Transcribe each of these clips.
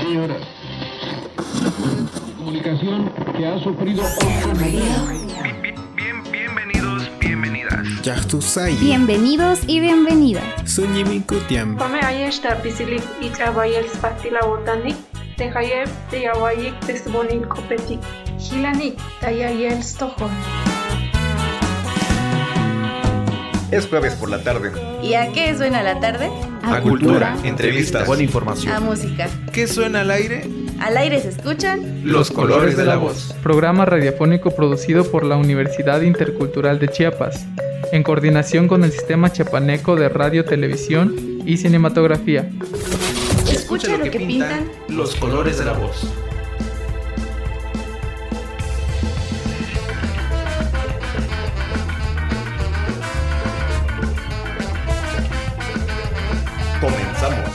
Señoras, comunicación que ha sufrido bienvenidas. Bienvenidos y bienvenidas. Suñimikutiam. Pame ayesta pisilip itrabayel spatila botanik, tehayeb teyawayik tesbonil kopetik, hilanik tayayel stojon. Es jueves por la tarde. ¿Y a qué suena la tarde? A cultura, entrevistas, buena información. A música. ¿Qué suena al aire? Al aire se escuchan Los colores de la voz. Programa radiofónico producido por la Universidad Intercultural de Chiapas, en coordinación con el Sistema Chiapaneco de Radio, Televisión y Cinematografía. Escucha lo que pintan los colores de la voz. Comenzamos.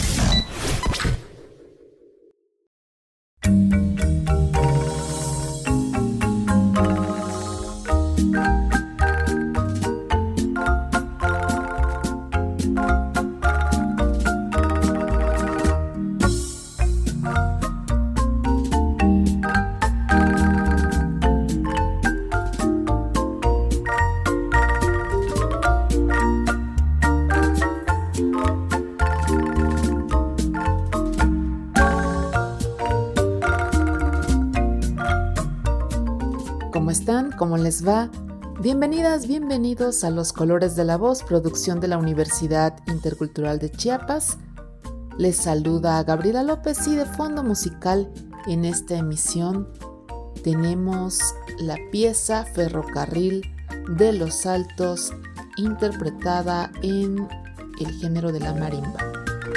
¿Cómo están? ¿Cómo les va? Bienvenidas, bienvenidos a Los Colores de la Voz, producción de la Universidad Intercultural de Chiapas. Les saluda Gabriela López y de fondo musical en esta emisión tenemos la pieza Ferrocarril de los Altos, interpretada en el género de la marimba.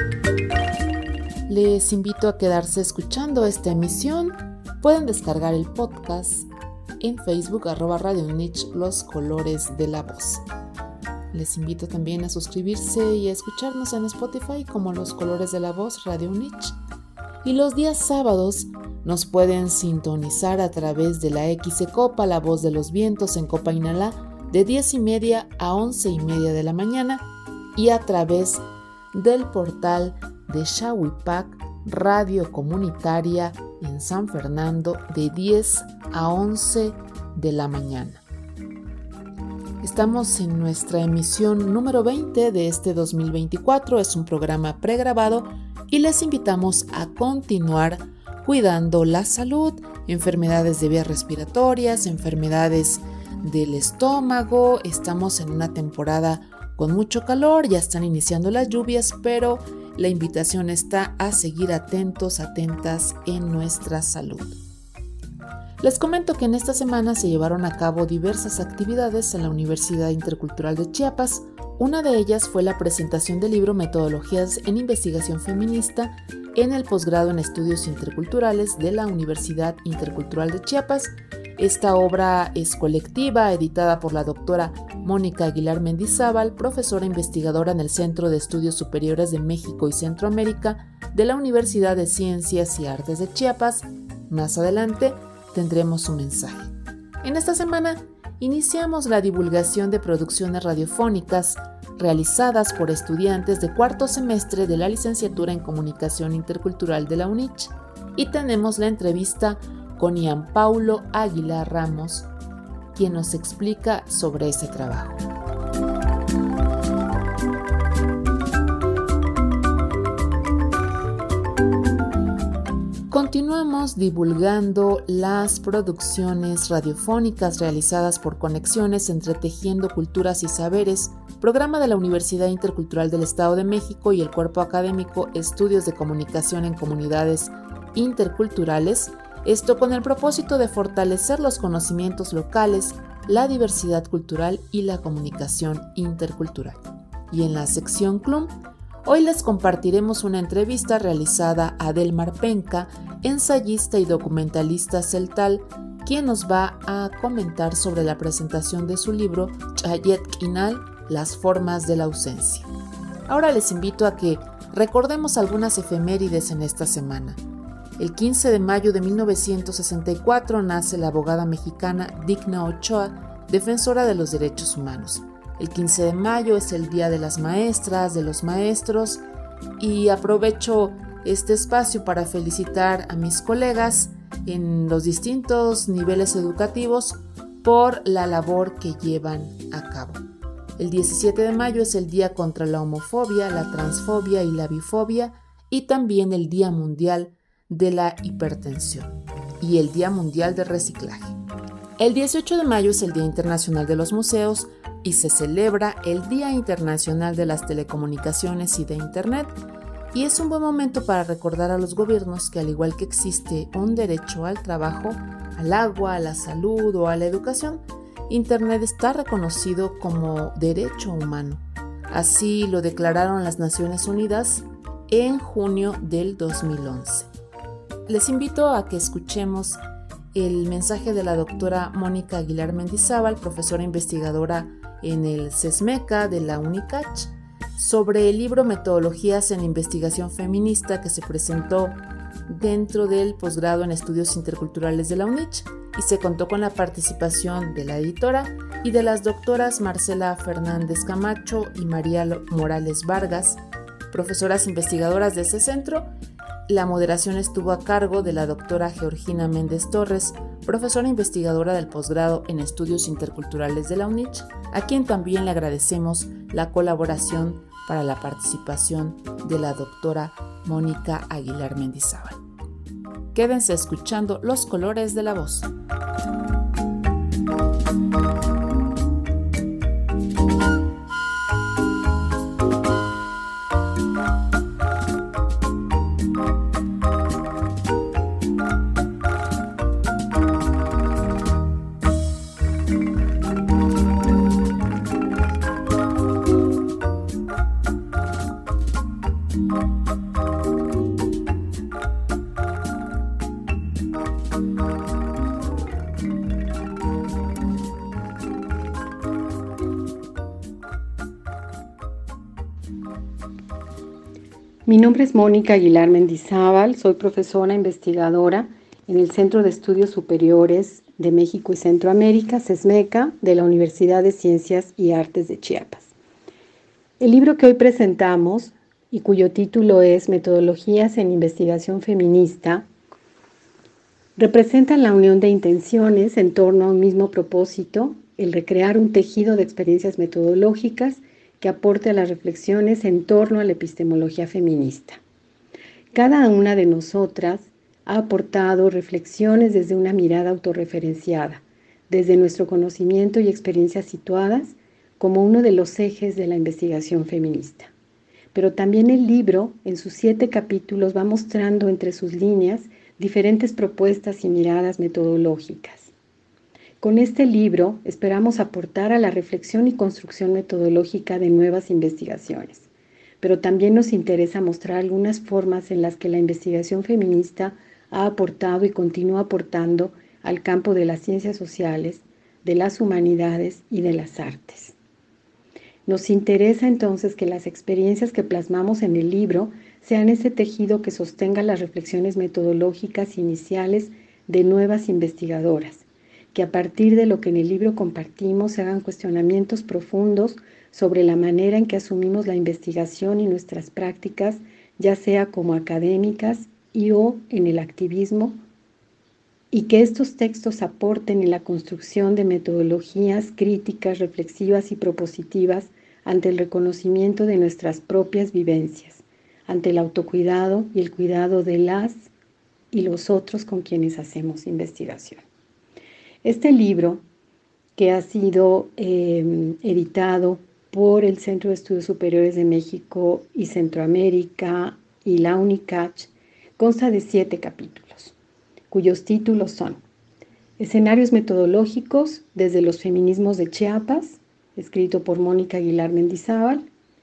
Les invito a quedarse escuchando esta emisión. Pueden descargar el podcast en Facebook, @Radio UNICH, Los Colores de la Voz. Les invito también a suscribirse y a escucharnos en Spotify como Los Colores de la Voz, Radio UNICH. Y los días sábados nos pueden sintonizar a través de la XCOPA, La Voz de los Vientos en Copainalá, de 10:30 a 11:30 de la mañana, y a través del portal de Xahuipac, Radio Comunitaria en San Fernando, de 10 a 11 de la mañana. Estamos en nuestra emisión número 20 de este 2024. Es un programa pregrabado y les invitamos a continuar cuidando la salud, enfermedades de vías respiratorias, enfermedades del estómago. Estamos en una temporada con mucho calor, ya están iniciando las lluvias, pero la invitación está a seguir atentos, atentas en nuestra salud. Les comento que en esta semana se llevaron a cabo diversas actividades en la Universidad Intercultural de Chiapas. Una de ellas fue la presentación del libro Metodologías en Investigación Feminista en el posgrado en Estudios Interculturales de la Universidad Intercultural de Chiapas. Esta obra es colectiva, editada por la doctora Mónica Aguilar Mendizábal, profesora investigadora en el Centro de Estudios Superiores de México y Centroamérica de la Universidad de Ciencias y Artes de Chiapas. Más adelante tendremos su mensaje. En esta semana iniciamos la divulgación de producciones radiofónicas realizadas por estudiantes de cuarto semestre de la licenciatura en Comunicación Intercultural de la UNICH, y tenemos la entrevista con Ian Paulo Aguilar Ramos, quien nos explica sobre ese trabajo. Continuamos divulgando las producciones radiofónicas realizadas por Conexiones Entretejiendo Culturas y Saberes, programa de la Universidad Intercultural del Estado de México y el cuerpo académico Estudios de Comunicación en Comunidades Interculturales, esto con el propósito de fortalecer los conocimientos locales, la diversidad cultural y la comunicación intercultural. Y en la sección CLUM, hoy les compartiremos una entrevista realizada a Delmar Penca, ensayista y documentalista celtal, quien nos va a comentar sobre la presentación de su libro Chayet Quinal, Las formas de la ausencia. Ahora les invito a que recordemos algunas efemérides en esta semana. El 15 de mayo de 1964 nace la abogada mexicana Digna Ochoa, defensora de los derechos humanos. El 15 de mayo es el Día de las Maestras, de los Maestros, y aprovecho este espacio para felicitar a mis colegas en los distintos niveles educativos por la labor que llevan a cabo. El 17 de mayo es el Día contra la Homofobia, la Transfobia y la Bifobia, y también el Día Mundial de la Hipertensión y el Día Mundial de Reciclaje. El 18 de mayo es el Día Internacional de los Museos y se celebra el Día Internacional de las Telecomunicaciones y de Internet, y es un buen momento para recordar a los gobiernos que, al igual que existe un derecho al trabajo, al agua, a la salud o a la educación, Internet está reconocido como derecho humano. Así lo declararon las Naciones Unidas en junio del 2011. Les invito a que escuchemos el mensaje de la doctora Mónica Aguilar Mendizábal, profesora investigadora en el CESMECA de la UNICACH, sobre el libro Metodologías en Investigación Feminista que se presentó dentro del posgrado en Estudios Interculturales de la UNICH, y se contó con la participación de la editora y de las doctoras Marcela Fernández Camacho y María Morales Vargas, profesoras investigadoras de ese centro. La moderación estuvo a cargo de la doctora Georgina Méndez Torres, profesora investigadora del posgrado en Estudios Interculturales de la UNICH, a quien también le agradecemos la colaboración para la participación de la doctora Mónica Aguilar Mendizábal. Quédense escuchando Los Colores de la Voz. Mi nombre es Mónica Aguilar Mendizábal, soy profesora investigadora en el Centro de Estudios Superiores de México y Centroamérica, CESMECA, de la Universidad de Ciencias y Artes de Chiapas. El libro que hoy presentamos, y cuyo título es Metodologías en Investigación Feminista, representa la unión de intenciones en torno a un mismo propósito, el recrear un tejido de experiencias metodológicas que aporte a las reflexiones en torno a la epistemología feminista. Cada una de nosotras ha aportado reflexiones desde una mirada autorreferenciada, desde nuestro conocimiento y experiencias situadas como uno de los ejes de la investigación feminista. Pero también el libro, en sus 7 capítulos, va mostrando entre sus líneas diferentes propuestas y miradas metodológicas. Con este libro esperamos aportar a la reflexión y construcción metodológica de nuevas investigaciones, pero también nos interesa mostrar algunas formas en las que la investigación feminista ha aportado y continúa aportando al campo de las ciencias sociales, de las humanidades y de las artes. Nos interesa entonces que las experiencias que plasmamos en el libro sean ese tejido que sostenga las reflexiones metodológicas iniciales de nuevas investigadoras, que a partir de lo que en el libro compartimos se hagan cuestionamientos profundos sobre la manera en que asumimos la investigación y nuestras prácticas, ya sea como académicas y o en el activismo, y que estos textos aporten en la construcción de metodologías críticas, reflexivas y propositivas ante el reconocimiento de nuestras propias vivencias, ante el autocuidado y el cuidado de las y los otros con quienes hacemos investigación. Este libro, que ha sido editado por el Centro de Estudios Superiores de México y Centroamérica y la UNICACH, consta de 7 capítulos, cuyos títulos son Escenarios metodológicos desde los feminismos de Chiapas, escrito por Mónica Aguilar Mendizábal,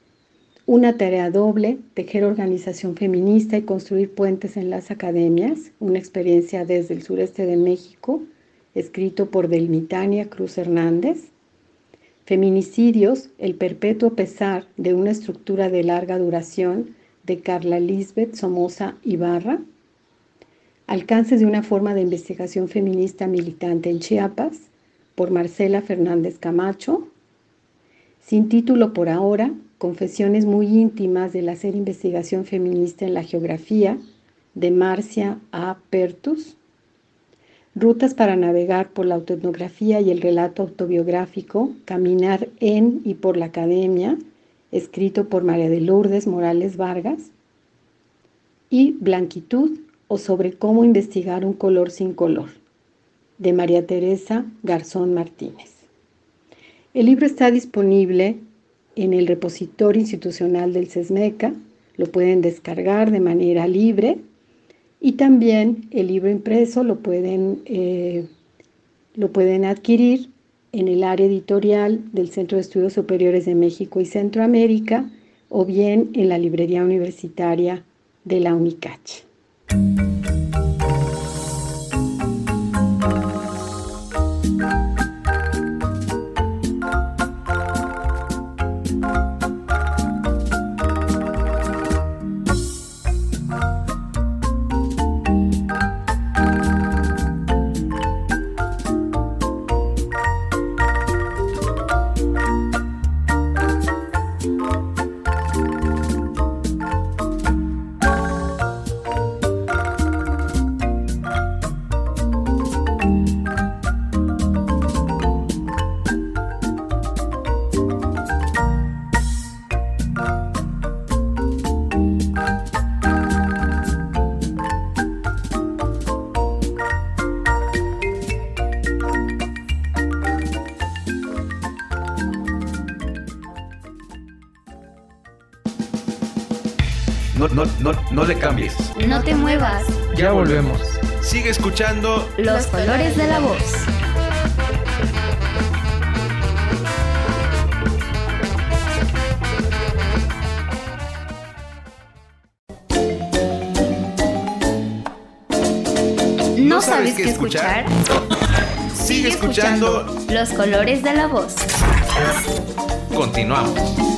Una tarea doble, tejer organización feminista y construir puentes en las academias, una experiencia desde el sureste de México, escrito por Delmitania Cruz Hernández, Feminicidios, el perpetuo pesar de una estructura de larga duración, de Carla Lisbeth Somoza Ibarra, Alcances de una forma de investigación feminista militante en Chiapas, por Marcela Fernández Camacho, Sin título por ahora, Confesiones muy íntimas del hacer investigación feminista en la geografía, de Marcia A. Pertus. Rutas para navegar por la autoetnografía y el relato autobiográfico, Caminar en y por la academia, escrito por María de Lourdes Morales Vargas. Y Blanquitud, o sobre cómo investigar un color sin color, de María Teresa Garzón Martínez. El libro está disponible en el repositorio institucional del CESMECA, lo pueden descargar de manera libre, y también el libro impreso lo pueden adquirir en el área editorial del Centro de Estudios Superiores de México y Centroamérica, o bien en la librería universitaria de la UNICACH. No le cambies. No te muevas. Ya volvemos. Sigue escuchando Los colores de la voz. ¿No sabes qué escuchar? Sigue escuchando Los colores de la voz. Continuamos.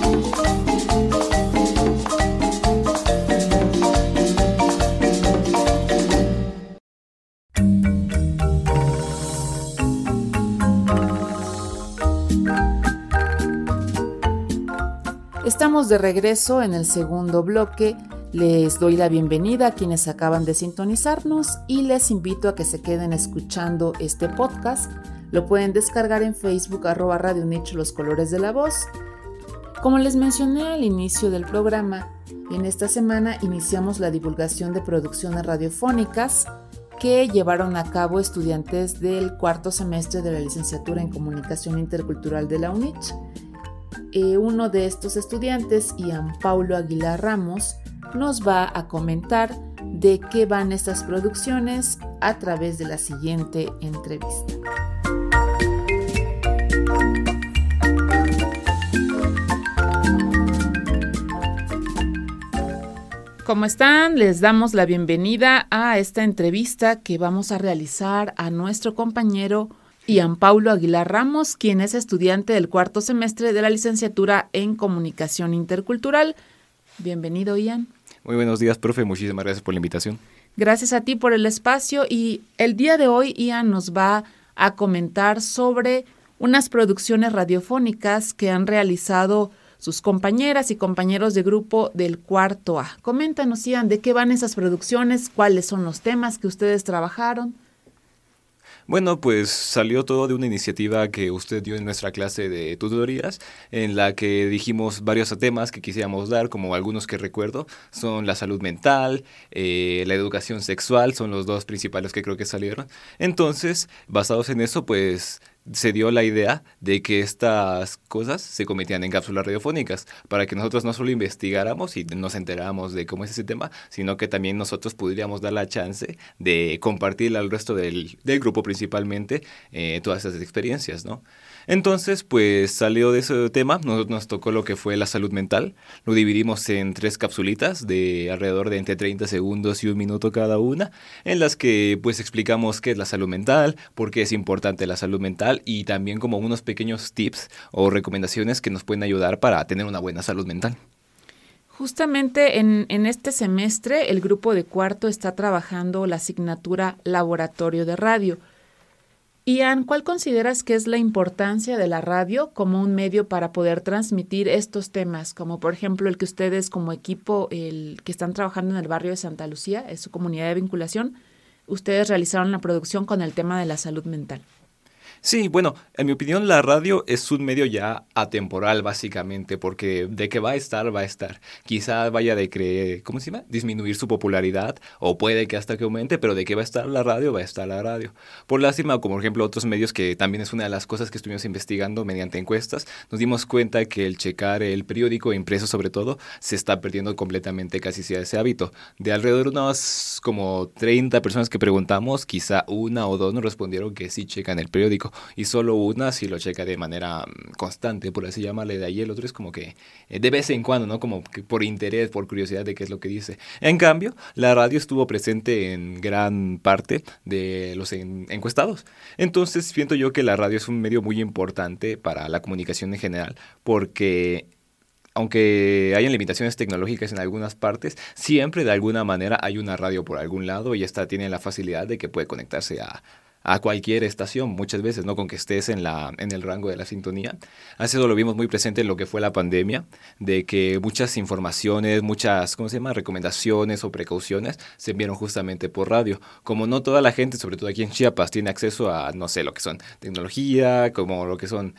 Estamos de regreso en el segundo bloque. Les doy la bienvenida a quienes acaban de sintonizarnos y les invito a que se queden escuchando este podcast. Lo pueden descargar en Facebook, @Radio Nicho Los Colores de la Voz. Como les mencioné al inicio del programa, en esta semana iniciamos la divulgación de producciones radiofónicas que llevaron a cabo estudiantes del cuarto semestre de la licenciatura en Comunicación Intercultural de la UNICH. Uno de estos estudiantes, Ian Paulo Aguilar Ramos, nos va a comentar de qué van estas producciones a través de la siguiente entrevista. ¿Cómo están? Les damos la bienvenida a esta entrevista que vamos a realizar a nuestro compañero Ian Paulo Aguilar Ramos, quien es estudiante del cuarto semestre de la licenciatura en Comunicación Intercultural. Bienvenido, Ian. Muy buenos días, profe. Muchísimas gracias por la invitación. Gracias a ti por el espacio, y el día de hoy Ian nos va a comentar sobre unas producciones radiofónicas que han realizado sus compañeras y compañeros de grupo del cuarto A. Coméntanos, Ian, de qué van esas producciones, cuáles son los temas que ustedes trabajaron. Bueno, pues salió todo de una iniciativa que usted dio en nuestra clase de tutorías, en la que dijimos varios temas que quisiéramos dar, como algunos que recuerdo, son la salud mental, la educación sexual, son los dos principales que creo que salieron. Entonces, basados en eso, pues se dio la idea de que estas cosas se convertían en cápsulas radiofónicas, para que nosotros no solo investigáramos y nos enteráramos de cómo es ese tema, sino que también nosotros pudiéramos dar la chance de compartir al resto del grupo principalmente todas esas experiencias, ¿no? Entonces, pues salió de ese tema, nos tocó lo que fue la salud mental. Lo dividimos en 3 capsulitas de alrededor de entre 30 segundos y 1 minuto cada una, en las que pues explicamos qué es la salud mental, por qué es importante la salud mental, y también como unos pequeños tips o recomendaciones que nos pueden ayudar para tener una buena salud mental. Justamente en este semestre el grupo de cuarto está trabajando la asignatura Laboratorio de Radio. Ian, ¿cuál consideras que es la importancia de la radio como un medio para poder transmitir estos temas? Como por ejemplo el que ustedes como equipo, el que están trabajando en el barrio de Santa Lucía, es su comunidad de vinculación, ustedes realizaron la producción con el tema de la salud mental. Sí, bueno, en mi opinión la radio es un medio ya atemporal básicamente, porque de que va a estar, va a estar. Quizá vaya ¿cómo se llama? Disminuir su popularidad, o puede que hasta que aumente, pero de que va a estar la radio, va a estar la radio. Por lástima, como por ejemplo otros medios, que también es una de las cosas que estuvimos investigando mediante encuestas, nos dimos cuenta que el checar el periódico impreso sobre todo, se está perdiendo completamente casi ese hábito. De alrededor de unas como 30 personas que preguntamos, quizá una o dos nos respondieron que sí checan el periódico. Y solo una sí lo checa de manera constante, por así llamarle. De ahí el otro es como que de vez en cuando, ¿no? Como que por interés, por curiosidad de qué es lo que dice. En cambio, la radio estuvo presente en gran parte de los encuestados. Entonces siento yo que la radio es un medio muy importante para la comunicación en general, porque aunque hayan limitaciones tecnológicas en algunas partes, siempre de alguna manera hay una radio por algún lado, y esta tiene la facilidad de que puede conectarse a cualquier estación, muchas veces, ¿no? Con que estés en el rango de la sintonía. Hace eso lo vimos muy presente en lo que fue la pandemia, de que muchas informaciones, muchas, recomendaciones o precauciones se enviaron justamente por radio. Como no toda la gente, sobre todo aquí en Chiapas, tiene acceso a, no sé, lo que son tecnología, como lo que son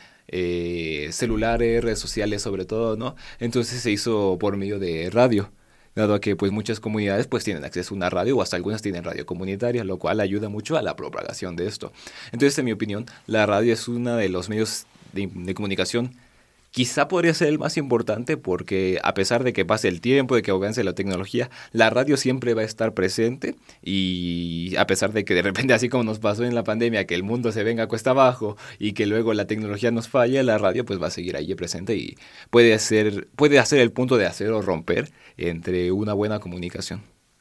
celulares, redes sociales sobre todo, ¿no? Entonces se hizo por medio de radio, dado a que pues muchas comunidades pues tienen acceso a una radio, o hasta algunas tienen radio comunitaria, lo cual ayuda mucho a la propagación de esto. Entonces, en mi opinión, la radio es uno de los medios de comunicación. Quizá podría ser el más importante, porque a pesar de que pase el tiempo, de que avance la tecnología, la radio siempre va a estar presente, y a pesar de que de repente, así como nos pasó en la pandemia, que el mundo se venga cuesta abajo y que luego la tecnología nos falle, la radio pues va a seguir ahí presente y puede hacer el punto de hacer o romper entre una buena comunicación.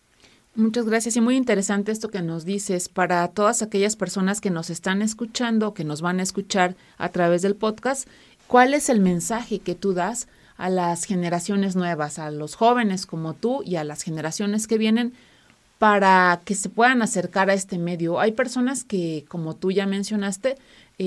Muchas gracias, y muy interesante esto que nos dices. Para todas aquellas personas que nos están escuchando, que nos van a escuchar a través del podcast, ¿cuál es el mensaje que tú das a las generaciones nuevas, a los jóvenes como tú y a las generaciones que vienen, para que se puedan acercar a este medio? Hay personas que, como tú ya mencionaste,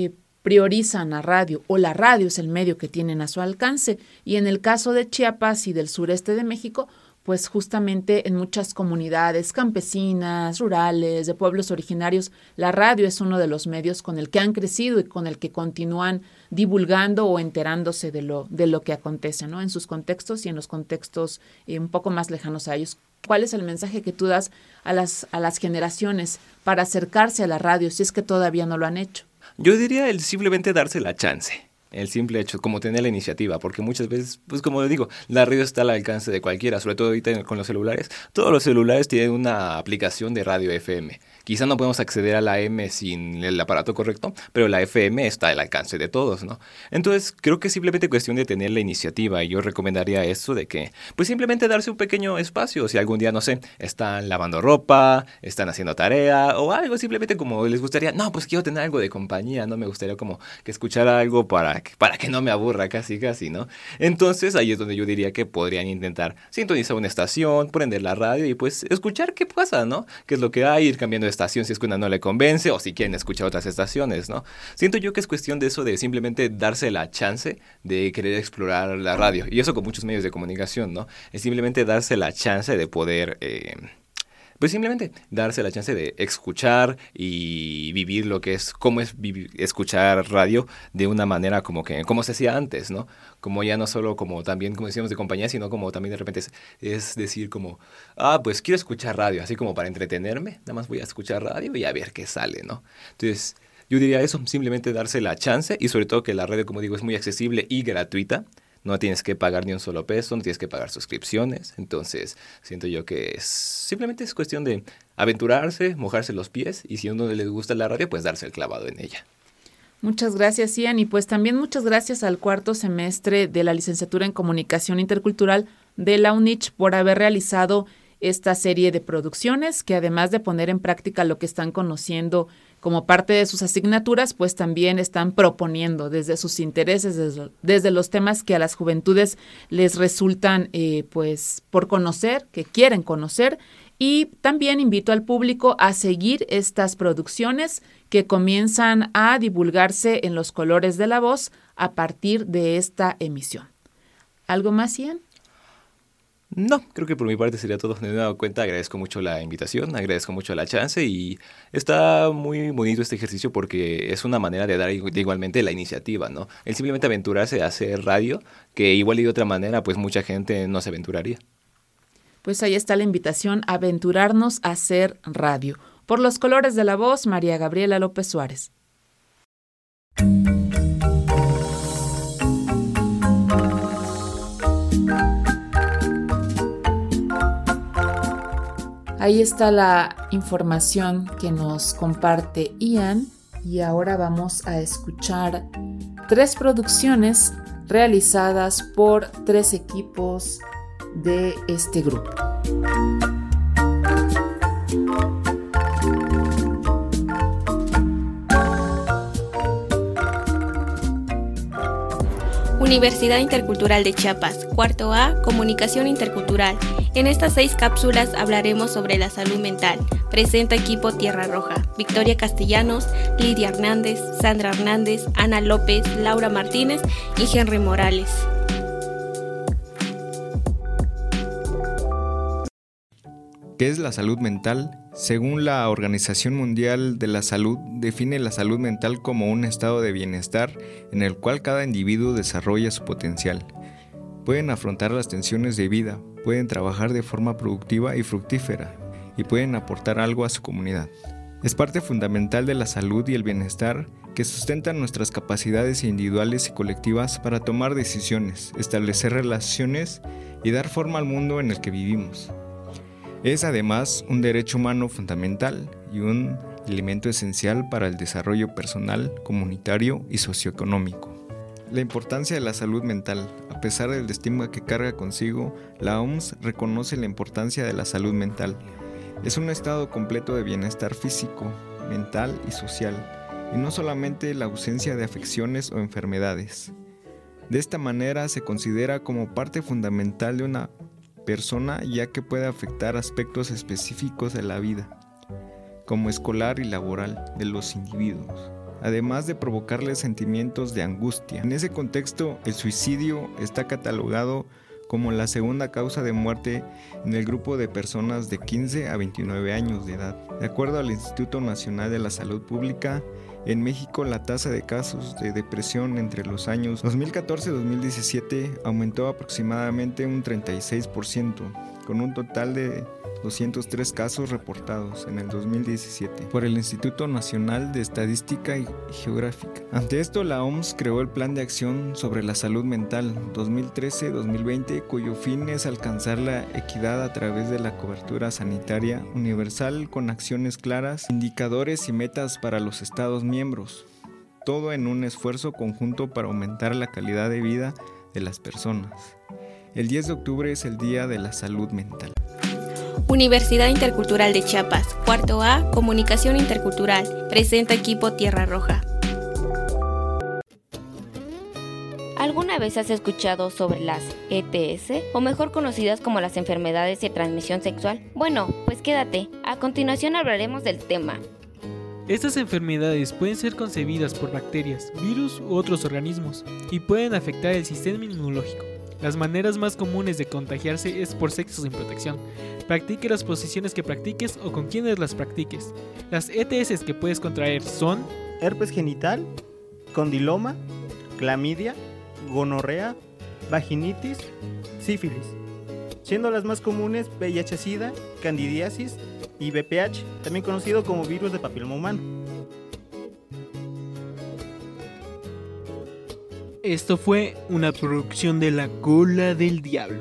priorizan la radio, o la radio es el medio que tienen a su alcance. Y en el caso de Chiapas y del sureste de México, pues justamente en muchas comunidades campesinas, rurales, de pueblos originarios, la radio es uno de los medios con el que han crecido y con el que continúan divulgando o enterándose de lo que acontece, ¿no? En sus contextos y en los contextos un poco más lejanos a ellos. ¿Cuál es el mensaje que tú das a las generaciones para acercarse a la radio, si es que todavía no lo han hecho? Yo diría el simplemente darse la chance. El simple hecho, como tener la iniciativa, porque muchas veces, pues como les digo, la radio está al alcance de cualquiera, sobre todo ahorita con los celulares. Todos los celulares tienen una aplicación de radio FM. Quizá no podemos acceder a la M sin el aparato correcto, pero la FM está al alcance de todos, ¿no? Entonces, creo que es simplemente cuestión de tener la iniciativa, y yo recomendaría eso de que, pues simplemente darse un pequeño espacio. Si algún día, no sé, están lavando ropa, están haciendo tarea o algo, simplemente como les gustaría, no, pues quiero tener algo de compañía, no me gustaría como que escuchar algo para que no me aburra casi, ¿no? Entonces, ahí es donde yo diría que podrían intentar sintonizar una estación, prender la radio y pues escuchar qué pasa, ¿no? Qué es lo que hay, ir cambiando de estación si es que una no le convence, o si quieren escuchar otras estaciones, ¿no? Siento yo que es cuestión de eso, de simplemente darse la chance de querer explorar la radio, y eso con muchos medios de comunicación, ¿no? Es simplemente darse la chance de poder pues simplemente darse la chance de escuchar y vivir lo que es, cómo es escuchar radio de una manera como se hacía antes, ¿no? Como ya no solo como también, como decíamos, de compañía, sino como también de repente es decir como, pues quiero escuchar radio, así como para entretenerme, nada más voy a escuchar radio y a ver qué sale, ¿no? Entonces, yo diría eso, simplemente darse la chance, y sobre todo que la radio, como digo, es muy accesible y gratuita. No tienes que pagar ni un solo peso, no tienes que pagar suscripciones. Entonces, siento yo que simplemente es cuestión de aventurarse, mojarse los pies, y si a uno les gusta la radio, pues darse el clavado en ella. Muchas gracias, Ian, y pues también muchas gracias al cuarto semestre de la licenciatura en Comunicación Intercultural de la UNICH por haber realizado esta serie de producciones, que además de poner en práctica lo que están conociendo como parte de sus asignaturas, pues también están proponiendo desde sus intereses, desde los temas que a las juventudes les resultan pues por conocer, que quieren conocer, Y también invito al público a seguir estas producciones que comienzan a divulgarse en los Colores de la Voz a partir de esta emisión. ¿Algo más, Ian? No, creo que por mi parte sería todo. De nueva cuenta, agradezco mucho la invitación, agradezco mucho la chance y está muy bonito este ejercicio porque es una manera de dar igualmente la iniciativa, ¿no? El simplemente aventurarse a hacer radio, que igual y de otra manera, pues mucha gente no se aventuraría. Pues ahí está la invitación a aventurarnos a hacer radio. Por los Colores de la Voz, María Gabriela López Suárez. Ahí está la información que nos comparte Ian y ahora vamos a escuchar 3 producciones realizadas por 3 equipos de este grupo. Universidad Intercultural de Chiapas, cuarto A, Comunicación Intercultural. En estas 6 cápsulas hablaremos sobre la salud mental. Presenta equipo Tierra Roja: Victoria Castellanos, Lidia Hernández, Sandra Hernández, Ana López, Laura Martínez y Henry Morales. ¿Qué es la salud mental? Según la Organización Mundial de la Salud, define la salud mental como un estado de bienestar en el cual cada individuo desarrolla su potencial. Pueden afrontar las tensiones de vida, pueden trabajar de forma productiva y fructífera, y pueden aportar algo a su comunidad. Es parte fundamental de la salud y el bienestar que sustentan nuestras capacidades individuales y colectivas para tomar decisiones, establecer relaciones y dar forma al mundo en el que vivimos. Es además un derecho humano fundamental y un elemento esencial para el desarrollo personal, comunitario y socioeconómico. La importancia de la salud mental. A pesar del estigma que carga consigo, la OMS reconoce la importancia de la salud mental. Es un estado completo de bienestar físico, mental y social, y no solamente la ausencia de afecciones o enfermedades. De esta manera se considera como parte fundamental de una persona, ya que puede afectar aspectos específicos de la vida, como escolar y laboral, de los individuos, además de provocarles sentimientos de angustia. En ese contexto, el suicidio está catalogado como la segunda causa de muerte en el grupo de personas de 15 a 29 años de edad. De acuerdo al Instituto Nacional de la Salud Pública, en México la tasa de casos de depresión entre los años 2014 y 2017 aumentó aproximadamente un 36%, con un total de 203 casos reportados en el 2017 por el Instituto Nacional de Estadística y Geográfica. Ante esto, la OMS creó el Plan de Acción sobre la Salud Mental 2013-2020, cuyo fin es alcanzar la equidad a través de la cobertura sanitaria universal con acciones claras, indicadores y metas para los Estados miembros, todo en un esfuerzo conjunto para aumentar la calidad de vida de las personas. El 10 de octubre es el Día de la Salud Mental. Universidad Intercultural de Chiapas, cuarto A, Comunicación Intercultural. Presenta equipo Tierra Roja. ¿Alguna vez has escuchado sobre las ETS, o mejor conocidas como las enfermedades de transmisión sexual? Bueno, pues quédate. A continuación hablaremos del tema. Estas enfermedades pueden ser concebidas por bacterias, virus u otros organismos y pueden afectar el sistema inmunológico. Las maneras más comunes de contagiarse es por sexo sin protección. Practique las posiciones que practiques o con quienes las practiques. Las ETS que puedes contraer son herpes genital, condiloma, clamidia, gonorrea, vaginitis, sífilis, siendo las más comunes VIH-Sida, candidiasis y VPH, también conocido como virus de papiloma humano. Esto fue una producción de La Cola del Diablo.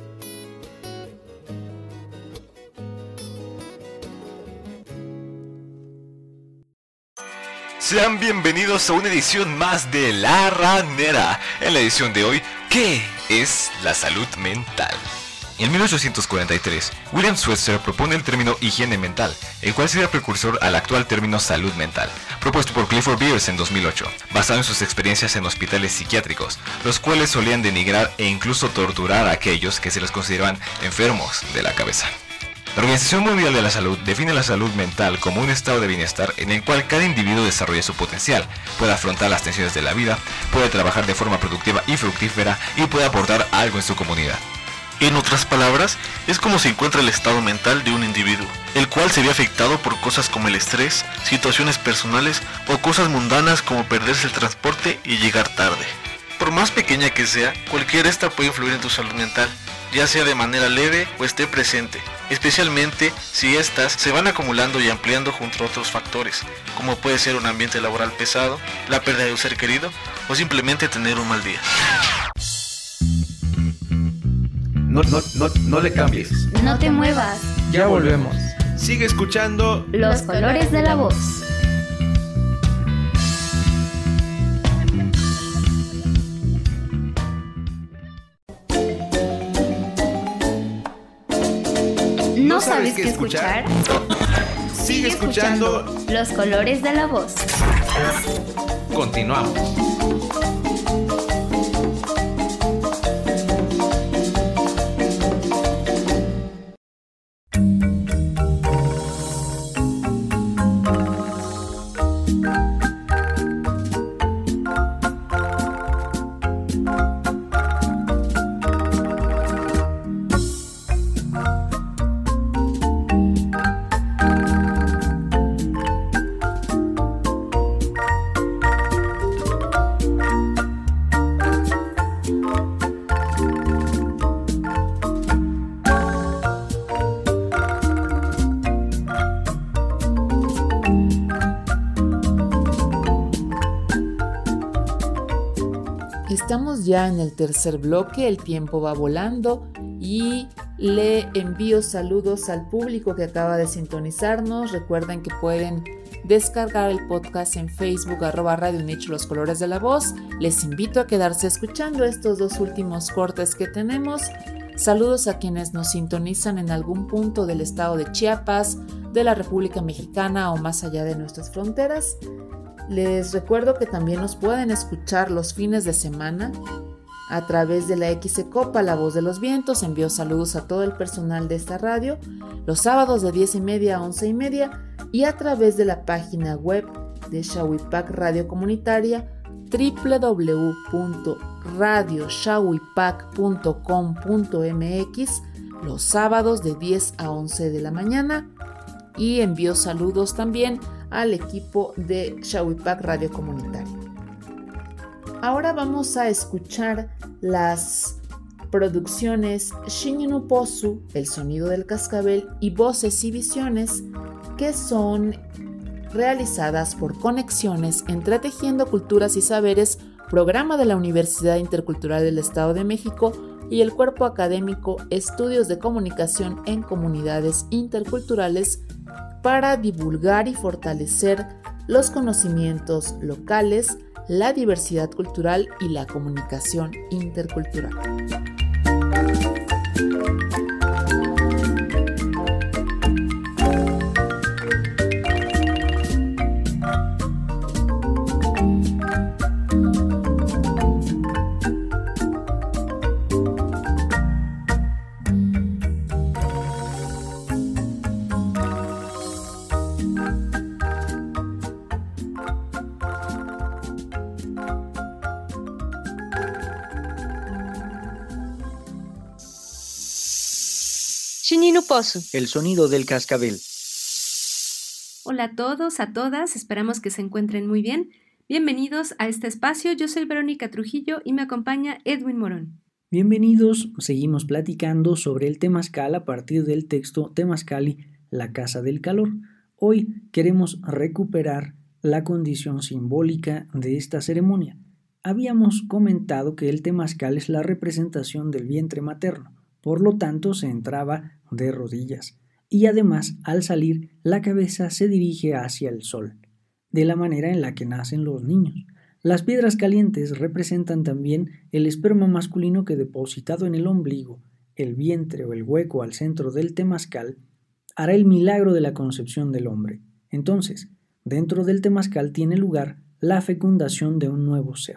Sean bienvenidos a una edición más de La Ranera. En la edición de hoy, ¿qué es la salud mental? En 1843, William Switzer propone el término higiene mental, el cual sería precursor al actual término salud mental, propuesto por Clifford Beers en 2008, basado en sus experiencias en hospitales psiquiátricos, los cuales solían denigrar e incluso torturar a aquellos que se les consideraban enfermos de la cabeza. La Organización Mundial de la Salud define la salud mental como un estado de bienestar en el cual cada individuo desarrolla su potencial, puede afrontar las tensiones de la vida, puede trabajar de forma productiva y fructífera y puede aportar algo en su comunidad. En otras palabras, es como se encuentra el estado mental de un individuo, el cual se ve afectado por cosas como el estrés, situaciones personales o cosas mundanas como perderse el transporte y llegar tarde. Por más pequeña que sea, cualquier esta puede influir en tu salud mental, ya sea de manera leve o esté presente, especialmente si estas se van acumulando y ampliando junto a otros factores, como puede ser un ambiente laboral pesado, la pérdida de un ser querido o simplemente tener un mal día. No le cambies. No te muevas. Ya volvemos. Sigue escuchando Los colores de la voz. ¿No sabes qué escuchar? Sigue escuchando Los colores de la voz. Continuamos. Estamos ya en el tercer bloque, el tiempo va volando y le envío saludos al público que acaba de sintonizarnos. Recuerden que pueden descargar el podcast en Facebook, @Radio Nicho Los Colores de la Voz. Les invito a quedarse escuchando estos dos últimos cortes que tenemos. Saludos a quienes nos sintonizan en algún punto del estado de Chiapas, de la República Mexicana o más allá de nuestras fronteras. Les recuerdo que también nos pueden escuchar los fines de semana a través de la XCOPA, La Voz de los Vientos. Envío saludos a todo el personal de esta radio, los sábados de 10:30 a 11:30 y a través de la página web de Shawipac Radio Comunitaria, www.radioshawipac.com.mx, los sábados de 10 a 11 de la mañana. Y envío saludos también al equipo de Shawipac Radio Comunitaria. Ahora vamos a escuchar las producciones Shinyunuposu, El Sonido del Cascabel y Voces y Visiones, que son realizadas por Conexiones Entretejiendo Culturas y Saberes, programa de la Universidad Intercultural del Estado de México y el cuerpo académico Estudios de Comunicación en Comunidades Interculturales, para divulgar y fortalecer los conocimientos locales, la diversidad cultural y la comunicación intercultural. Shinyunuposu, El Sonido del Cascabel. Hola a todos, a todas, esperamos que se encuentren muy bien. Bienvenidos a este espacio, yo soy Verónica Trujillo y me acompaña Edwin Morón. Bienvenidos, seguimos platicando sobre el temazcal a partir del texto Temazcali, la Casa del Calor. Hoy queremos recuperar la condición simbólica de esta ceremonia. Habíamos comentado que el temazcal es la representación del vientre materno, por lo tanto se entraba de rodillas, y además al salir la cabeza se dirige hacia el sol, de la manera en la que nacen los niños. Las piedras calientes representan también el esperma masculino que, depositado en el ombligo, el vientre o el hueco al centro del temazcal, hará el milagro de la concepción del hombre. Entonces, dentro del temazcal tiene lugar la fecundación de un nuevo ser.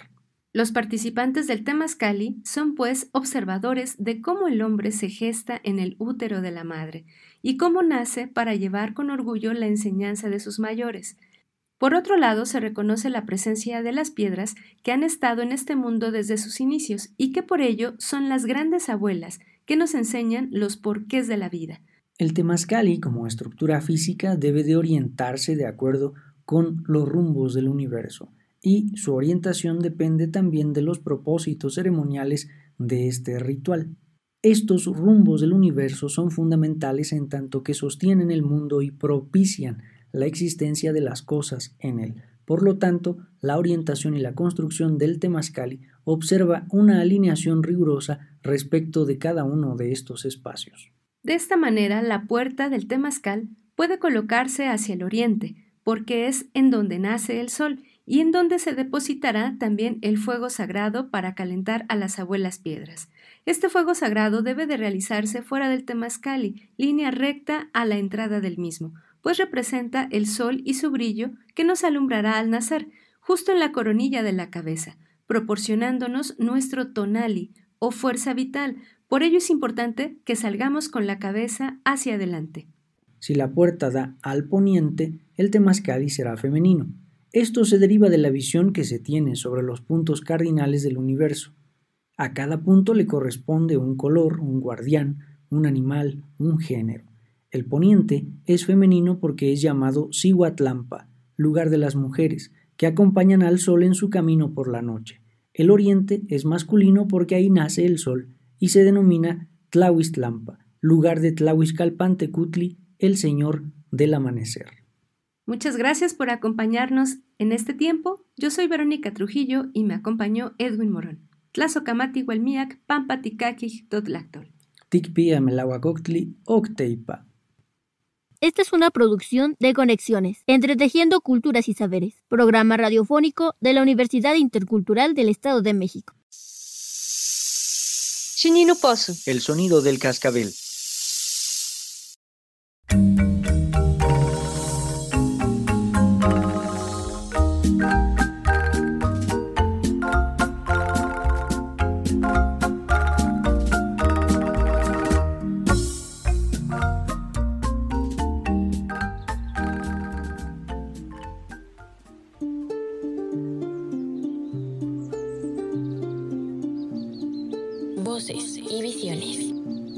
Los participantes del Temazcali son pues observadores de cómo el hombre se gesta en el útero de la madre y cómo nace para llevar con orgullo la enseñanza de sus mayores. Por otro lado, se reconoce la presencia de las piedras que han estado en este mundo desde sus inicios y que por ello son las grandes abuelas que nos enseñan los porqués de la vida. El Temazcali, como estructura física, debe de orientarse de acuerdo con los rumbos del universo, y su orientación depende también de los propósitos ceremoniales de este ritual. Estos rumbos del universo son fundamentales en tanto que sostienen el mundo y propician la existencia de las cosas en él. Por lo tanto, la orientación y la construcción del Temazcali observa una alineación rigurosa respecto de cada uno de estos espacios. De esta manera, la puerta del Temazcal puede colocarse hacia el oriente, porque es en donde nace el sol y en donde se depositará también el fuego sagrado para calentar a las abuelas piedras. Este fuego sagrado debe de realizarse fuera del Temazcali, línea recta a la entrada del mismo, pues representa el sol y su brillo que nos alumbrará al nacer, justo en la coronilla de la cabeza, proporcionándonos nuestro tonali o fuerza vital. Por ello es importante que salgamos con la cabeza hacia adelante. Si la puerta da al poniente, el Temazcali será femenino. Esto se deriva de la visión que se tiene sobre los puntos cardinales del universo. A cada punto le corresponde un color, un guardián, un animal, un género. El poniente es femenino porque es llamado Cihuatlampa, lugar de las mujeres, que acompañan al sol en su camino por la noche. El oriente es masculino porque ahí nace el sol y se denomina Tlahuistlampa, lugar de Tlahuizcalpantecutli, el señor del amanecer. Muchas gracias por acompañarnos en este tiempo. Yo soy Verónica Trujillo y me acompañó Edwin Morón. Tlazocamati huelmiac pampa ticakij totlactol. Ticpi amelahuacoctli octeipa. Esta es una producción de Conexiones, Entretejiendo Culturas y Saberes, programa radiofónico de la Universidad Intercultural del Estado de México. Xininuposu. El sonido del cascabel. Voces y visiones.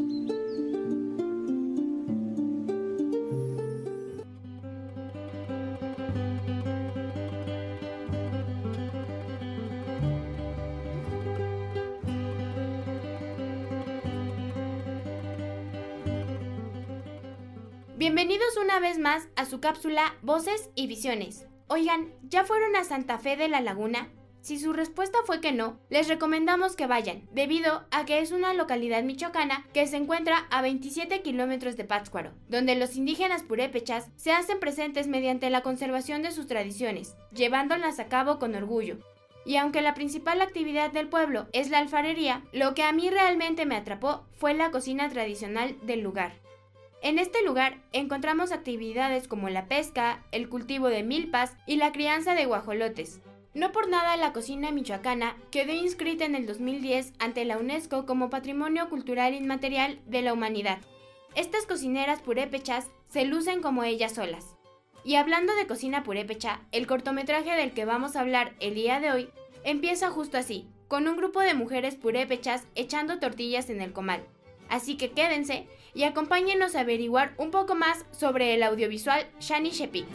Bienvenidos una vez más a su cápsula Voces y Visiones. Oigan, ¿ya fueron a Santa Fe de la Laguna? Si su respuesta fue que no, les recomendamos que vayan, debido a que es una localidad michoacana que se encuentra a 27 kilómetros de Pátzcuaro, donde los indígenas purépechas se hacen presentes mediante la conservación de sus tradiciones, llevándolas a cabo con orgullo. Y aunque la principal actividad del pueblo es la alfarería, lo que a mí realmente me atrapó fue la cocina tradicional del lugar. En este lugar encontramos actividades como la pesca, el cultivo de milpas y la crianza de guajolotes. No por nada la cocina michoacana quedó inscrita en el 2010 ante la UNESCO como Patrimonio Cultural Inmaterial de la Humanidad. Estas cocineras purépechas se lucen como ellas solas. Y hablando de cocina purépecha, el cortometraje del que vamos a hablar el día de hoy empieza justo así, con un grupo de mujeres purépechas echando tortillas en el comal. Así que quédense y acompáñenos a averiguar un poco más sobre el audiovisual Shani Shepik.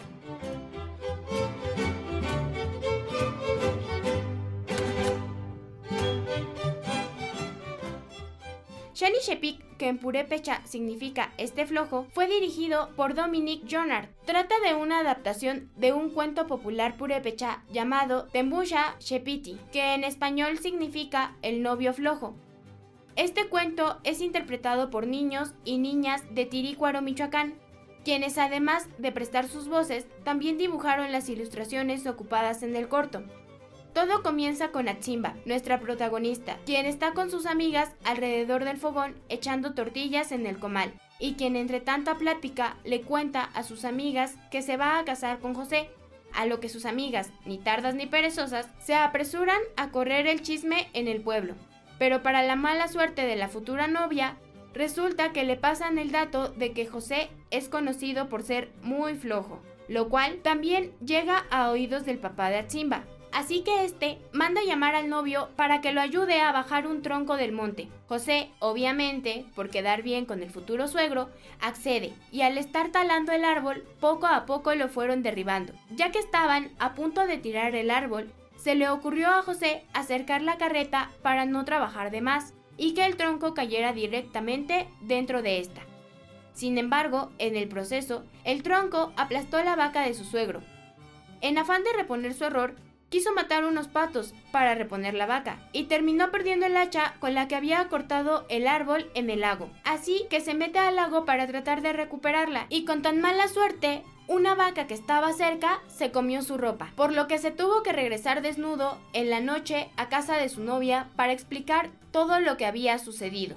Shani Shepik, que en purépecha significa este flojo, fue dirigido por Dominique Jonard. Trata de una adaptación de un cuento popular purépecha llamado Tembusha Shepiti, que en español significa el novio flojo. Este cuento es interpretado por niños y niñas de Tirícuaro, Michoacán, quienes además de prestar sus voces, también dibujaron las ilustraciones ocupadas en el corto. Todo comienza con Atsimba, nuestra protagonista, quien está con sus amigas alrededor del fogón echando tortillas en el comal, y quien entre tanta plática le cuenta a sus amigas que se va a casar con José, a lo que sus amigas, ni tardas ni perezosas, se apresuran a correr el chisme en el pueblo. Pero para la mala suerte de la futura novia, resulta que le pasan el dato de que José es conocido por ser muy flojo, lo cual también llega a oídos del papá de Atzimba. Así que este manda llamar al novio para que lo ayude a bajar un tronco del monte. José, obviamente, por quedar bien con el futuro suegro, accede, y al estar talando el árbol, poco a poco lo fueron derribando. Ya que estaban a punto de tirar el árbol, se le ocurrió a José acercar la carreta para no trabajar de más y que el tronco cayera directamente dentro de esta. Sin embargo, en el proceso, el tronco aplastó la vaca de su suegro. En afán de reponer su error, quiso matar unos patos para reponer la vaca y terminó perdiendo el hacha con la que había cortado el árbol en el lago. Así que se mete al lago para tratar de recuperarla y con tan mala suerte, una vaca que estaba cerca se comió su ropa, por lo que se tuvo que regresar desnudo en la noche a casa de su novia para explicar todo lo que había sucedido.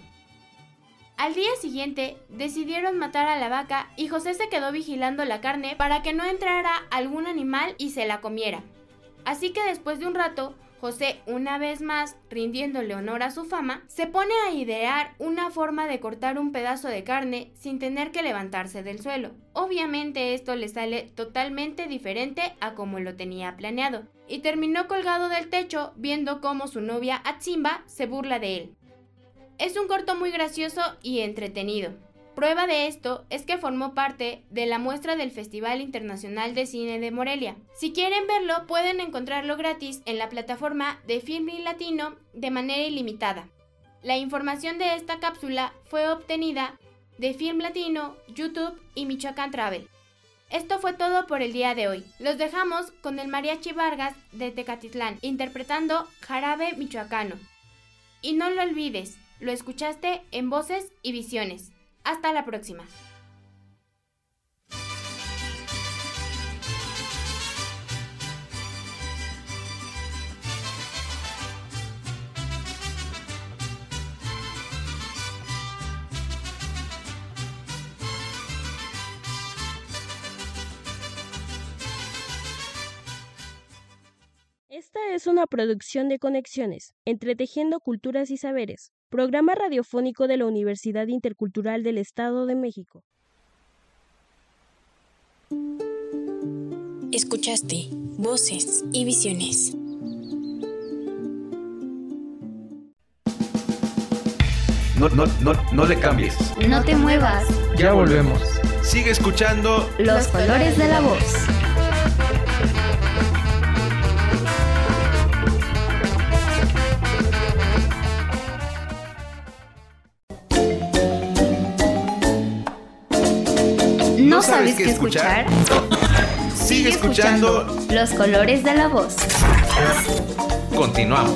Al día siguiente decidieron matar a la vaca y José se quedó vigilando la carne para que no entrara algún animal y se la comiera. Así que después de un rato, José, una vez más rindiéndole honor a su fama, se pone a idear una forma de cortar un pedazo de carne sin tener que levantarse del suelo. Obviamente esto le sale totalmente diferente a como lo tenía planeado, y terminó colgado del techo viendo cómo su novia Atzimba se burla de él. Es un corto muy gracioso y entretenido. Prueba de esto es que formó parte de la muestra del Festival Internacional de Cine de Morelia. Si quieren verlo, pueden encontrarlo gratis en la plataforma de Filmin Latino de manera ilimitada. La información de esta cápsula fue obtenida de Film Latino, YouTube y Michoacán Travel. Esto fue todo por el día de hoy. Los dejamos con el Mariachi Vargas de Tecatitlán, interpretando Jarabe Michoacano. Y no lo olvides, lo escuchaste en Voces y Visiones. Hasta la próxima. Esta es una producción de Conexiones, entretejiendo culturas y saberes, programa radiofónico de la Universidad Intercultural del Estado de México. Escuchaste Voces y Visiones. No le cambies. No te muevas. Ya volvemos. Sigue escuchando Los colores de la voz. ¿No sabes qué escuchar? Sigue escuchando Los colores de la voz. Continuamos.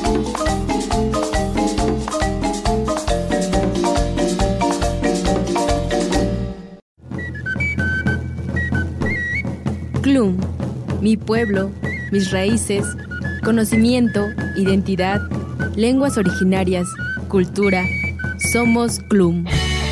CLUM, mi pueblo, mis raíces, conocimiento, identidad, lenguas originarias, cultura. Somos CLUM.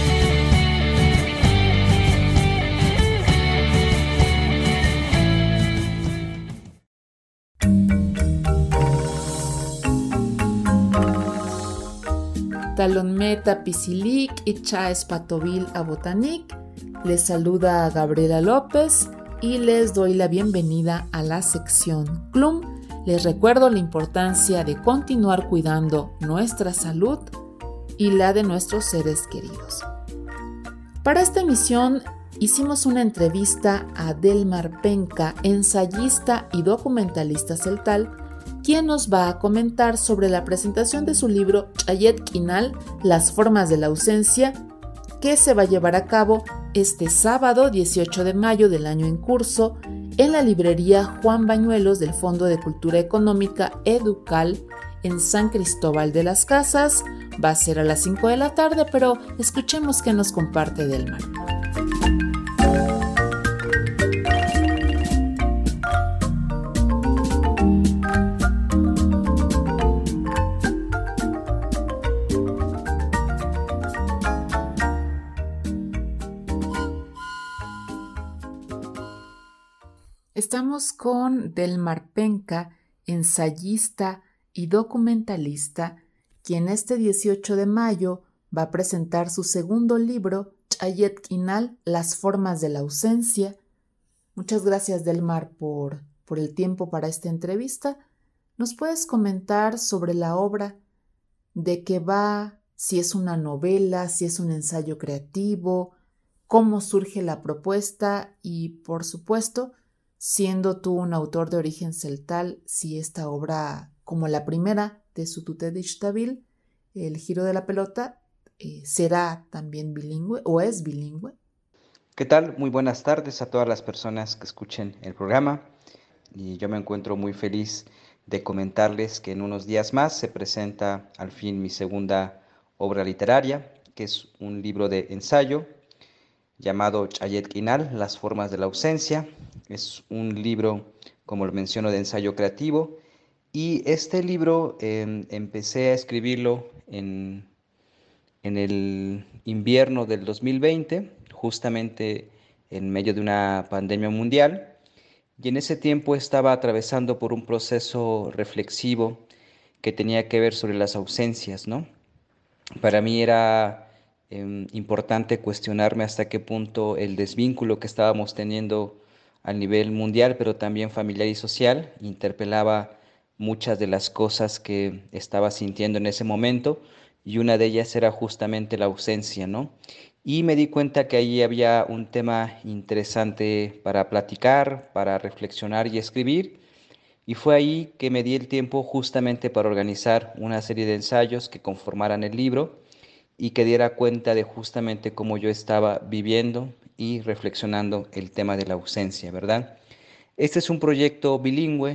Talonmeta Pisilic y Chaes Patovil a Botanic. Les saluda a Gabriela López y les doy la bienvenida a la sección CLUM. Les recuerdo la importancia de continuar cuidando nuestra salud y la de nuestros seres queridos. Para esta emisión hicimos una entrevista a Delmar Penca, ensayista y documentalista celtal, quien nos va a comentar sobre la presentación de su libro Chayet Quinal, Las formas de la ausencia, que se va a llevar a cabo este sábado 18 de mayo del año en curso en la librería Juan Bañuelos del Fondo de Cultura Económica Educal en San Cristóbal de las Casas. Va a ser a las 5 de la tarde, pero escuchemos qué nos comparte Delmar. Estamos con Delmar Penca, ensayista y documentalista, quien este 18 de mayo va a presentar su segundo libro, Chayet Kinal, Las formas de la ausencia. Muchas gracias, Delmar, por el tiempo para esta entrevista. ¿Nos puedes comentar sobre la obra? ¿De qué va? Si es una novela, si es un ensayo creativo, cómo surge la propuesta y, por supuesto, siendo tú un autor de origen celtal, si esta obra, como la primera de su Tutet Ishtabil, El giro de la pelota, será también bilingüe o es bilingüe. ¿Qué tal? Muy buenas tardes a todas las personas que escuchen el programa. Y yo me encuentro muy feliz de comentarles que en unos días más se presenta al fin mi segunda obra literaria, que es un libro de ensayo llamado Chayet Kinal, Las formas de la ausencia. Es un libro, como lo menciono, de ensayo creativo. Y este libro empecé a escribirlo en el invierno del 2020, justamente en medio de una pandemia mundial. Y en ese tiempo estaba atravesando por un proceso reflexivo que tenía que ver sobre las ausencias, ¿no? Para mí era importante cuestionarme hasta qué punto el desvínculo que estábamos teniendo a nivel mundial, pero también familiar y social, interpelaba muchas de las cosas que estaba sintiendo en ese momento, y una de ellas era justamente la ausencia, ¿no? Y me di cuenta que ahí había un tema interesante para platicar, para reflexionar y escribir, y fue ahí que me di el tiempo justamente para organizar una serie de ensayos que conformaran el libro y que diera cuenta de justamente cómo yo estaba viviendo y reflexionando el tema de la ausencia, ¿verdad? Este es un proyecto bilingüe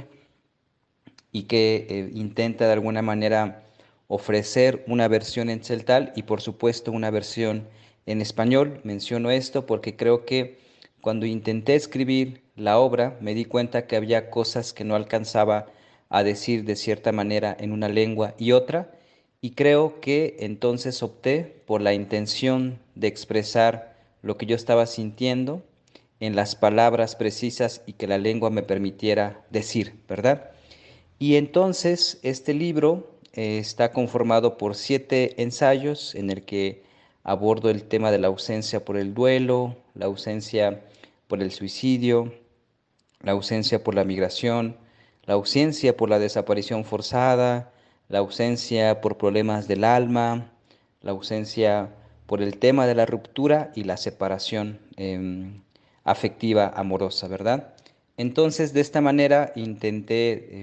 y que intenta de alguna manera ofrecer una versión en celtal y por supuesto una versión en español. Menciono esto porque creo que cuando intenté escribir la obra me di cuenta que había cosas que no alcanzaba a decir de cierta manera en una lengua y otra, y creo que entonces opté por la intención de expresar lo que yo estaba sintiendo en las palabras precisas y que la lengua me permitiera decir, ¿verdad? Y entonces este libro está conformado por 7 ensayos en el que abordo el tema de la ausencia por el duelo, la ausencia por el suicidio, la ausencia por la migración, la ausencia por la desaparición forzada, la ausencia por problemas del alma, la ausencia por el tema de la ruptura y la separación afectiva amorosa, ¿verdad? Entonces, de esta manera intenté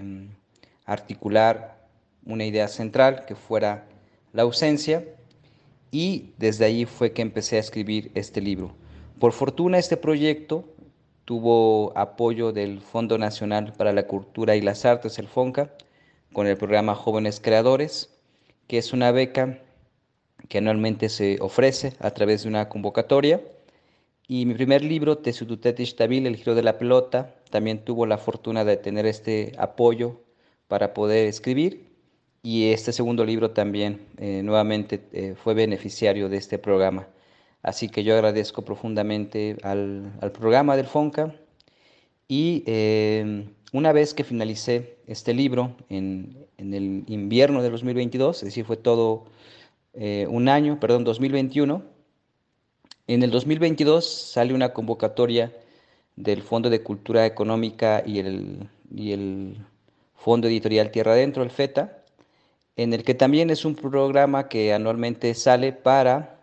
articular una idea central que fuera la ausencia, y desde ahí fue que empecé a escribir este libro. Por fortuna, este proyecto tuvo apoyo del Fondo Nacional para la Cultura y las Artes, el FONCA, con el programa Jóvenes Creadores, que es una beca que anualmente se ofrece a través de una convocatoria. Y mi primer libro, Tesututet Ishtabil, El giro de la pelota, también tuvo la fortuna de tener este apoyo para poder escribir. Y este segundo libro también nuevamente fue beneficiario de este programa. Así que yo agradezco profundamente al programa del FONCA. Y una vez que finalicé este libro en el invierno de 2022, es decir, fue todo un año, 2021, en el 2022 sale una convocatoria del Fondo de Cultura Económica y el Fondo Editorial Tierra Adentro, el FETA, en el que también es un programa que anualmente sale para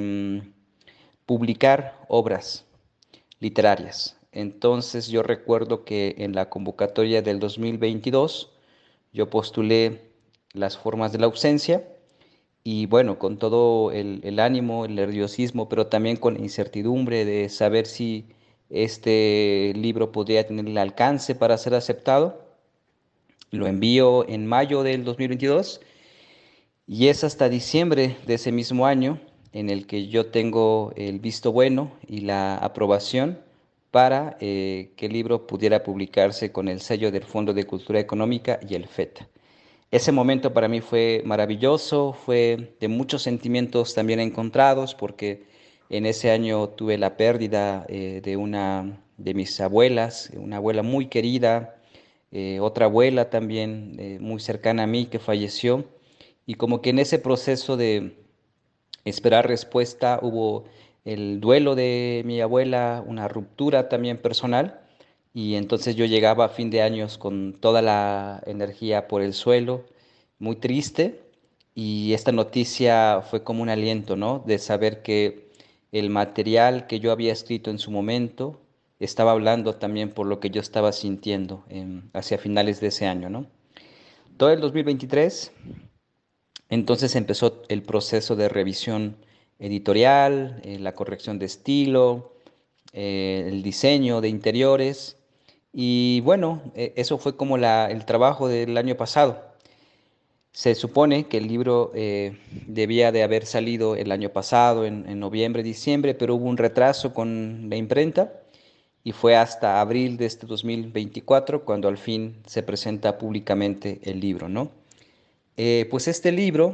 publicar obras literarias. Entonces yo recuerdo que en la convocatoria del 2022 yo postulé Las formas de la ausencia, y bueno, con todo el ánimo, el nerviosismo, pero también con incertidumbre de saber si este libro podría tener el alcance para ser aceptado. Lo envío en mayo del 2022 y es hasta diciembre de ese mismo año en el que yo tengo el visto bueno y la aprobación para que el libro pudiera publicarse con el sello del Fondo de Cultura Económica y el FETA. Ese momento para mí fue maravilloso, fue de muchos sentimientos también encontrados, porque En ese año tuve la pérdida de una de mis abuelas, una abuela muy querida, otra abuela también muy cercana a mí que falleció, y como que en ese proceso de esperar respuesta hubo el duelo de mi abuela, una ruptura también personal, y entonces yo llegaba a fin de años con toda la energía por el suelo, muy triste, y esta noticia fue como un aliento, ¿no? De saber que el material que yo había escrito en su momento estaba hablando también por lo que yo estaba sintiendo hacia finales de ese año, ¿no? Todo el 2023, entonces empezó el proceso de revisión editorial, la corrección de estilo, el diseño de interiores, y bueno, eso fue como el trabajo del año pasado. Se supone que el libro debía de haber salido el año pasado, en noviembre, diciembre, pero hubo un retraso con la imprenta y fue hasta abril de este 2024 cuando al fin se presenta públicamente el libro, ¿no? Pues este libro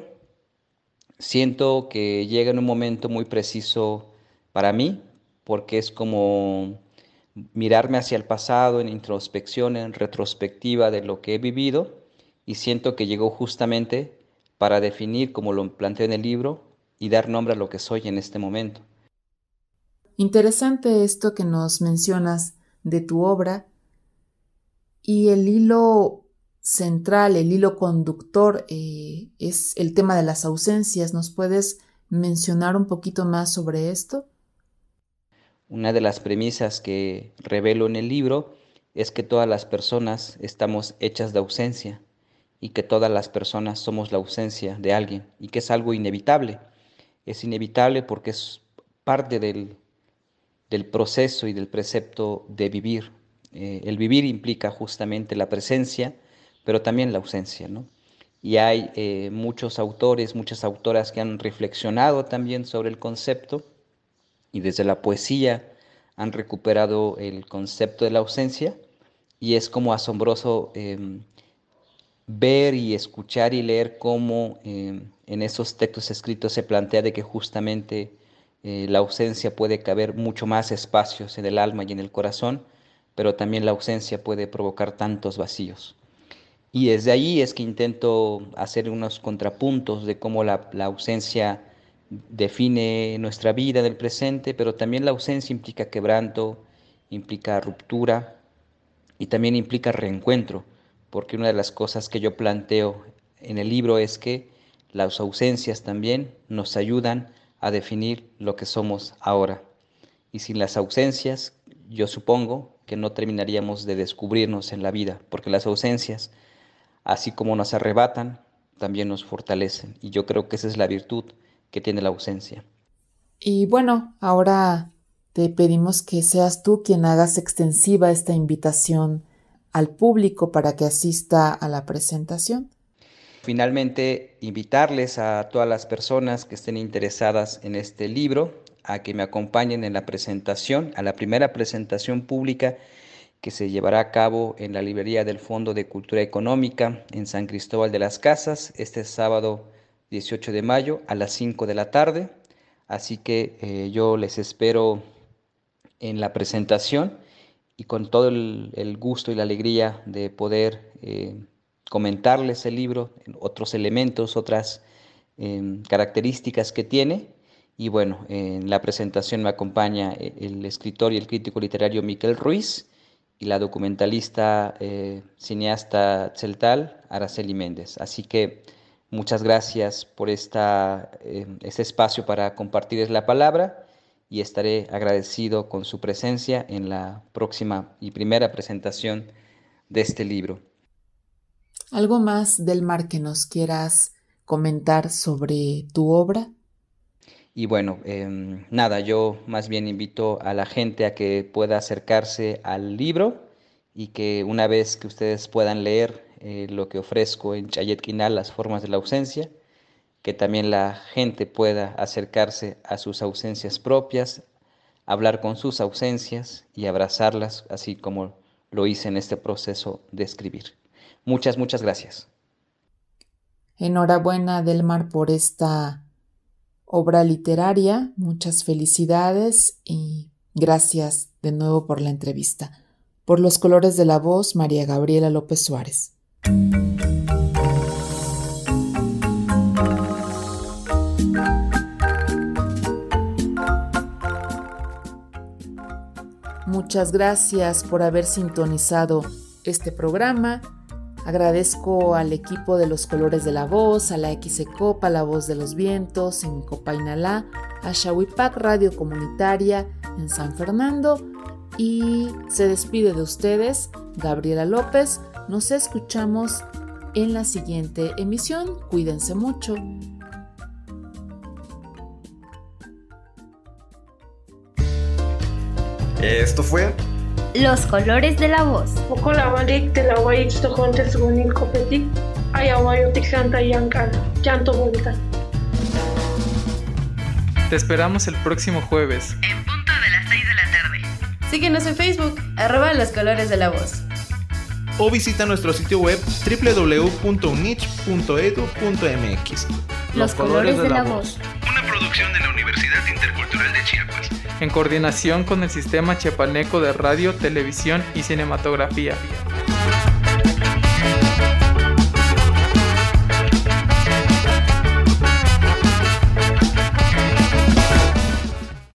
siento que llega en un momento muy preciso para mí, porque es como mirarme hacia el pasado en introspección, en retrospectiva de lo que he vivido, y siento que llegó justamente para definir, como lo planteo en el libro, y dar nombre a lo que soy en este momento. Interesante esto que nos mencionas de tu obra, y el hilo central, el hilo conductor es el tema de las ausencias. ¿Nos puedes mencionar un poquito más sobre esto? Una de las premisas que revelo en el libro es que todas las personas estamos hechas de ausencia y que todas las personas somos la ausencia de alguien y que es algo inevitable. Es inevitable porque es parte del proceso y del precepto de vivir. El vivir implica justamente la presencia, pero también la ausencia, ¿no? Y hay muchos autores, muchas autoras que han reflexionado también sobre el concepto y desde la poesía han recuperado el concepto de la ausencia, y es como asombroso ver y escuchar y leer cómo en esos textos escritos se plantea de que justamente la ausencia puede caber mucho más espacios en el alma y en el corazón, pero también la ausencia puede provocar tantos vacíos. Y desde ahí es que intento hacer unos contrapuntos de cómo la ausencia define nuestra vida del presente, pero también la ausencia implica quebranto, implica ruptura y también implica reencuentro, porque una de las cosas que yo planteo en el libro es que las ausencias también nos ayudan a definir lo que somos ahora. Y sin las ausencias, yo supongo que no terminaríamos de descubrirnos en la vida, porque las ausencias, así como nos arrebatan, también nos fortalecen. Y yo creo que esa es la virtud que tiene la ausencia. Y bueno, ahora te pedimos que seas tú quien hagas extensiva esta invitación al público para que asista a la presentación. Finalmente, invitarles a todas las personas que estén interesadas en este libro a que me acompañen en la presentación, a la primera presentación pública que se llevará a cabo en la librería del Fondo de Cultura Económica en San Cristóbal de las Casas, este sábado 18 de mayo a las 5 de la tarde. Así que yo les espero en la presentación y con todo el gusto y la alegría de poder comentarles el libro, otros elementos, otras características que tiene. Y bueno, en la presentación me acompaña el escritor y el crítico literario Miquel Ruiz y la documentalista cineasta tzeltal Araceli Méndez. Así que muchas gracias por este espacio para compartirles la palabra, y estaré agradecido con su presencia en la próxima y primera presentación de este libro. ¿Algo más, Delmar, que nos quieras comentar sobre tu obra? Y bueno, nada, yo más bien invito a la gente a que pueda acercarse al libro y que una vez que ustedes puedan leer lo que ofrezco en Chayet Quinal, Las formas de la ausencia, que también la gente pueda acercarse a sus ausencias propias, hablar con sus ausencias y abrazarlas, así como lo hice en este proceso de escribir. Muchas, muchas gracias. Enhorabuena, Delmar, por esta obra literaria. Muchas felicidades y gracias de nuevo por la entrevista. Por los colores de la voz, María Gabriela López Suárez. Muchas gracias por haber sintonizado este programa. Agradezco al equipo de Los Colores de la Voz, a la XECOPA, La Voz de los Vientos, en Copainalá, a Xahuipac Radio Comunitaria en San Fernando, y se despide de ustedes Gabriela López. Nos escuchamos en la siguiente emisión. Cuídense mucho. Esto fue Los Colores de la Voz. Te esperamos el próximo jueves, en punto de las 6 de la tarde. Síguenos en Facebook, @Los Colores de la Voz. O visita nuestro sitio web www.unich.edu.mx. Los Colores de la Voz. Una producción de la Universidad Intercultural de Chiapas. en coordinación con el Sistema Chiapaneco de Radio, Televisión y Cinematografía.